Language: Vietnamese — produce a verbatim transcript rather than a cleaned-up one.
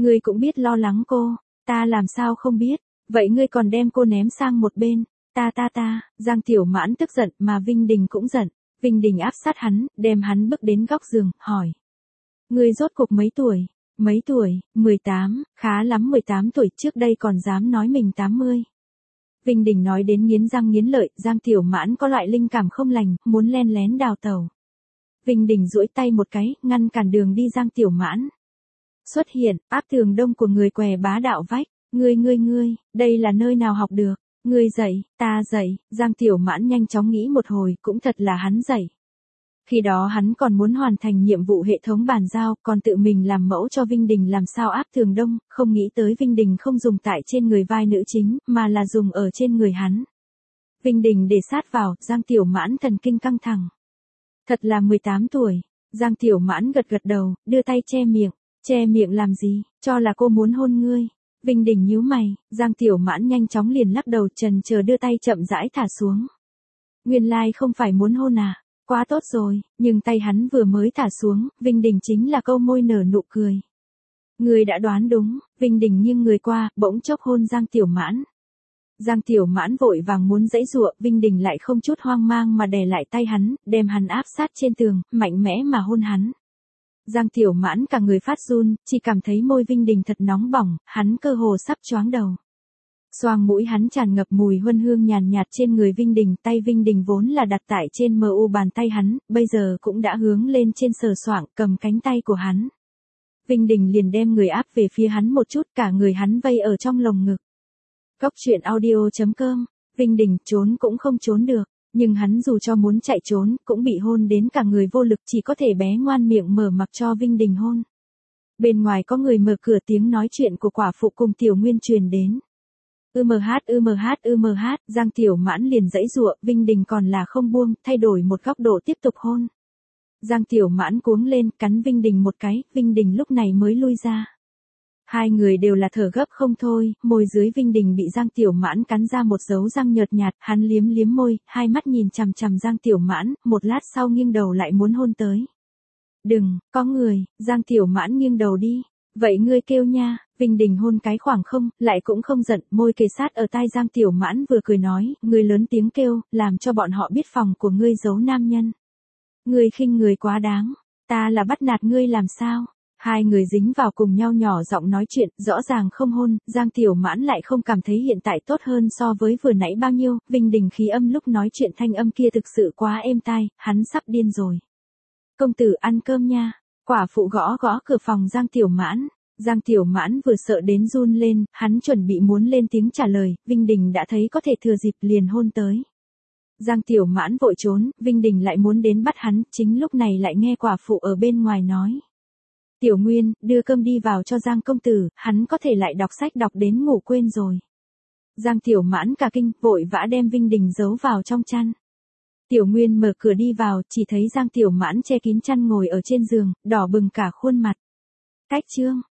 Ngươi cũng biết lo lắng cô, ta làm sao không biết, vậy ngươi còn đem cô ném sang một bên, ta ta ta, Giang Tiểu Mãn tức giận mà Vinh Đình cũng giận, Vinh Đình áp sát hắn, đem hắn bước đến góc giường, hỏi. Ngươi rốt cuộc mấy tuổi? Mấy tuổi? mười tám, khá lắm mười tám tuổi, trước đây còn dám nói mình tám mươi. Vinh Đình nói đến nghiến răng nghiến lợi, Giang Tiểu Mãn có loại linh cảm không lành, muốn len lén đào tẩu. Vinh Đình duỗi tay một cái, ngăn cản đường đi Giang Tiểu Mãn. Xuất hiện, áp tường đông của người què bá đạo vách, ngươi ngươi ngươi, đây là nơi nào học được, ngươi dạy, ta dạy, Giang Tiểu Mãn nhanh chóng nghĩ một hồi, cũng thật là hắn dạy. Khi đó hắn còn muốn hoàn thành nhiệm vụ hệ thống bàn giao, còn tự mình làm mẫu cho Vinh Đình làm sao áp tường đông, không nghĩ tới Vinh Đình không dùng tại trên người vai nữ chính, mà là dùng ở trên người hắn. Vinh Đình để sát vào, Giang Tiểu Mãn thần kinh căng thẳng. Thật là mười tám tuổi, Giang Tiểu Mãn gật gật đầu, đưa tay che miệng, che miệng làm gì, cho là cô muốn hôn ngươi. Vinh Đình nhíu mày, Giang Tiểu Mãn nhanh chóng liền lắc đầu trần chờ đưa tay chậm rãi thả xuống. Nguyên lai không phải muốn hôn à? Quá tốt rồi, nhưng tay hắn vừa mới thả xuống, Vinh Đình chính là câu môi nở nụ cười. Người đã đoán đúng, Vinh Đình nghiêng người qua, bỗng chốc hôn Giang Tiểu Mãn. Giang Tiểu Mãn vội vàng muốn giãy giụa, Vinh Đình lại không chút hoang mang mà đè lại tay hắn, đem hắn áp sát trên tường, mạnh mẽ mà hôn hắn. Giang Tiểu Mãn cả người phát run, chỉ cảm thấy môi Vinh Đình thật nóng bỏng, hắn cơ hồ sắp choáng đầu. Xoang mũi hắn tràn ngập mùi huân hương nhàn nhạt trên người Vinh Đình, tay Vinh Đình vốn là đặt tại trên mờ u bàn tay hắn, bây giờ cũng đã hướng lên trên sờ soạng, cầm cánh tay của hắn. Vinh Đình liền đem người áp về phía hắn một chút, cả người hắn vây ở trong lồng ngực. Góc truyện audio chấm com, Vinh Đình trốn cũng không trốn được, nhưng hắn dù cho muốn chạy trốn, cũng bị hôn đến cả người vô lực, chỉ có thể bé ngoan miệng mở mặc cho Vinh Đình hôn. Bên ngoài có người mở cửa, tiếng nói chuyện của quả phụ cùng Tiểu Nguyên truyền đến. Ưm hát ưm hát ưm hát, Giang Tiểu Mãn liền giãy giụa, Vinh Đình còn là không buông, thay đổi một góc độ tiếp tục hôn. Giang Tiểu Mãn cuống lên, cắn Vinh Đình một cái, Vinh Đình lúc này mới lui ra. Hai người đều là thở gấp không thôi, môi dưới Vinh Đình bị Giang Tiểu Mãn cắn ra một dấu răng nhợt nhạt, hắn liếm liếm môi, hai mắt nhìn chằm chằm Giang Tiểu Mãn, một lát sau nghiêng đầu lại muốn hôn tới. Đừng, có người, Giang Tiểu Mãn nghiêng đầu đi. Vậy ngươi kêu nha, Vinh Đình hôn cái khoảng không, lại cũng không giận, môi kề sát ở tai Giang Tiểu Mãn vừa cười nói, ngươi lớn tiếng kêu, làm cho bọn họ biết phòng của ngươi giấu nam nhân. Ngươi khinh người quá đáng, ta là bắt nạt ngươi làm sao? Hai người dính vào cùng nhau nhỏ giọng nói chuyện, rõ ràng không hôn, Giang Tiểu Mãn lại không cảm thấy hiện tại tốt hơn so với vừa nãy bao nhiêu, Vinh Đình khí âm lúc nói chuyện thanh âm kia thực sự quá êm tai, hắn sắp điên rồi. Công tử ăn cơm nha. Quả phụ gõ gõ cửa phòng Giang Tiểu Mãn, Giang Tiểu Mãn vừa sợ đến run lên, hắn chuẩn bị muốn lên tiếng trả lời, Vinh Đình đã thấy có thể thừa dịp liền hôn tới. Giang Tiểu Mãn vội trốn, Vinh Đình lại muốn đến bắt hắn, chính lúc này lại nghe quả phụ ở bên ngoài nói. Tiểu Nguyên, đưa cơm đi vào cho Giang công tử, hắn có thể lại đọc sách đọc đến ngủ quên rồi. Giang Tiểu Mãn cả kinh, vội vã đem Vinh Đình giấu vào trong chăn. Tiểu Nguyên mở cửa đi vào, chỉ thấy Giang Tiểu Mãn che kín chăn ngồi ở trên giường, đỏ bừng cả khuôn mặt. Cách chương,